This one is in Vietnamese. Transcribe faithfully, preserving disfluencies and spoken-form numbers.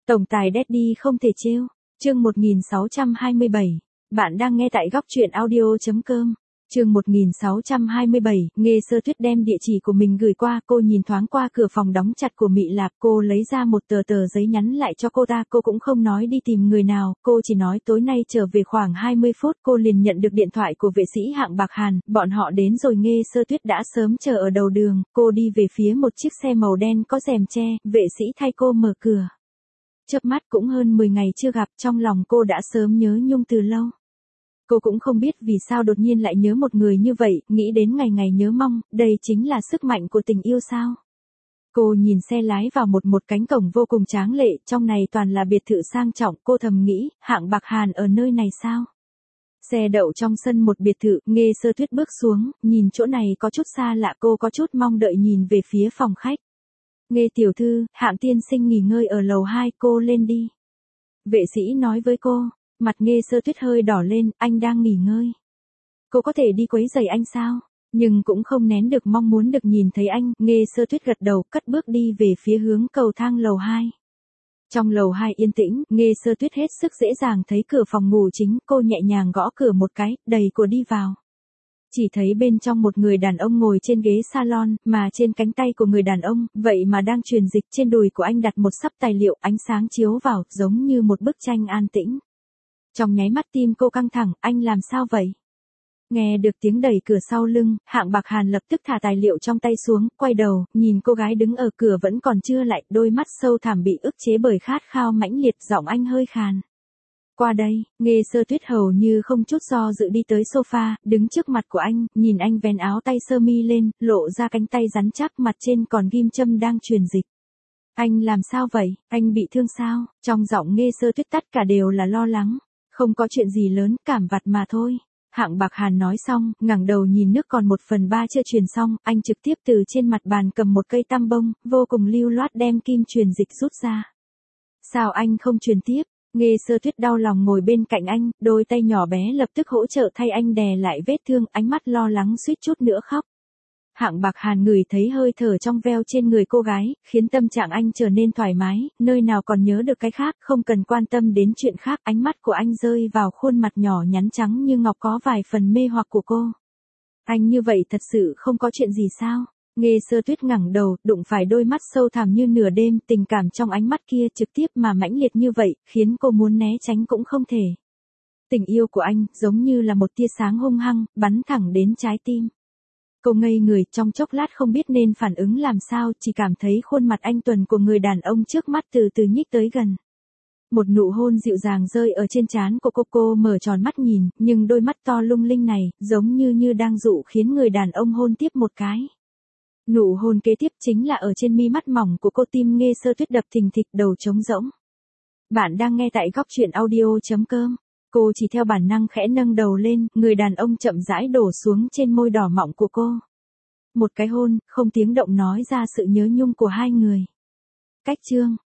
Tổng tài Daddy không thể trêu. Chương một nghìn sáu trăm hai mươi bảy. Bạn đang nghe tại góc truyện audio chấm com. Chương một nghìn sáu trăm hai mươi bảy, Nghê Sơ Tuyết đem địa chỉ của mình gửi qua, cô nhìn thoáng qua cửa phòng đóng chặt của Mị Lạp, cô lấy ra một tờ tờ giấy nhắn lại cho cô ta, cô cũng không nói đi tìm người nào, cô chỉ nói tối nay trở về khoảng hai mươi phút, cô liền nhận được điện thoại của vệ sĩ hạng Bạc Hàn, bọn họ đến rồi. Nghê Sơ Tuyết đã sớm chờ ở đầu đường, cô đi về phía một chiếc xe màu đen có rèm che, vệ sĩ thay cô mở cửa. Chớp mắt cũng hơn mười ngày chưa gặp, trong lòng cô đã sớm nhớ nhung từ lâu. Cô cũng không biết vì sao đột nhiên lại nhớ một người như vậy, nghĩ đến ngày ngày nhớ mong, đây chính là sức mạnh của tình yêu sao. Cô nhìn xe lái vào một một cánh cổng vô cùng tráng lệ, trong này toàn là biệt thự sang trọng, cô thầm nghĩ, hạng Bạc Hàn ở nơi này sao? Xe đậu trong sân một biệt thự, Nghê Sơ Tuyết bước xuống, nhìn chỗ này có chút xa lạ, cô có chút mong đợi nhìn về phía phòng khách. Nghê tiểu thư, hạng tiên sinh nghỉ ngơi ở lầu hai, cô lên đi. Vệ sĩ nói với cô. Mặt Nghê Sơ Tuyết hơi đỏ lên, anh đang nghỉ ngơi. Cô có thể đi quấy rầy anh sao? Nhưng cũng không nén được mong muốn được nhìn thấy anh. Nghê Sơ Tuyết gật đầu, cất bước đi về phía hướng cầu thang lầu hai. Trong lầu hai yên tĩnh, Nghê Sơ Tuyết hết sức dễ dàng thấy cửa phòng ngủ chính, cô nhẹ nhàng gõ cửa một cái, đẩy cửa đi vào. Chỉ thấy bên trong một người đàn ông ngồi trên ghế salon, mà trên cánh tay của người đàn ông, vậy mà đang truyền dịch, trên đùi của anh đặt một sấp tài liệu, ánh sáng chiếu vào, giống như một bức tranh an tĩnh. Trong nháy mắt tim cô căng thẳng, anh làm sao vậy? Nghe được tiếng đẩy cửa sau lưng, hạng Bạc Hàn lập tức thả tài liệu trong tay xuống, quay đầu, nhìn cô gái đứng ở cửa vẫn còn chưa lại, đôi mắt sâu thẳm bị ức chế bởi khát khao mãnh liệt, giọng anh hơi khàn. Qua đây, Nghê Sơ Tuyết hầu như không chút do dự đi tới sofa, đứng trước mặt của anh, nhìn anh vén áo tay sơ mi lên, lộ ra cánh tay rắn chắc, mặt trên còn ghim châm đang truyền dịch. Anh làm sao vậy? Anh bị thương sao? Trong giọng Nghê Sơ Tuyết tất cả đều là lo lắng. Không có chuyện gì lớn, cảm vặt mà thôi. Hạng Bạc Hàn nói xong, ngẩng đầu nhìn nước còn một phần ba chưa truyền xong, anh trực tiếp từ trên mặt bàn cầm một cây tăm bông, vô cùng lưu loát đem kim truyền dịch rút ra. Sao anh không truyền tiếp? Nghê Sơ Tuyết đau lòng ngồi bên cạnh anh, đôi tay nhỏ bé lập tức hỗ trợ thay anh đè lại vết thương, ánh mắt lo lắng suýt chút nữa khóc. Hạng Bạc Hàn ngửi thấy hơi thở trong veo trên người cô gái, khiến tâm trạng anh trở nên thoải mái, nơi nào còn nhớ được cái khác, không cần quan tâm đến chuyện khác, ánh mắt của anh rơi vào khuôn mặt nhỏ nhắn trắng như ngọc có vài phần mê hoặc của cô. Anh như vậy thật sự không có chuyện gì sao? Nghê Sơ Tuyết ngẩng đầu, đụng phải đôi mắt sâu thẳm như nửa đêm, tình cảm trong ánh mắt kia trực tiếp mà mãnh liệt như vậy, khiến cô muốn né tránh cũng không thể. Tình yêu của anh, giống như là một tia sáng hung hăng, bắn thẳng đến trái tim. Cô ngây người, trong chốc lát không biết nên phản ứng làm sao, chỉ cảm thấy khuôn mặt anh tuấn của người đàn ông trước mắt từ từ nhích tới gần. Một nụ hôn dịu dàng rơi ở trên trán của cô, cô mở tròn mắt nhìn, nhưng đôi mắt to lung linh này, giống như như đang dụ khiến người đàn ông hôn tiếp một cái. Nụ hôn kế tiếp chính là ở trên mi mắt mỏng của cô, tim Nghê Sơ Tuyết đập thình thịch, đầu trống rỗng. Bạn đang nghe tại góc truyện audio chấm com. Cô chỉ theo bản năng khẽ nâng đầu lên, người đàn ông chậm rãi đổ xuống trên môi đỏ mọng của cô. Một cái hôn, không tiếng động nói ra sự nhớ nhung của hai người. Cách chương.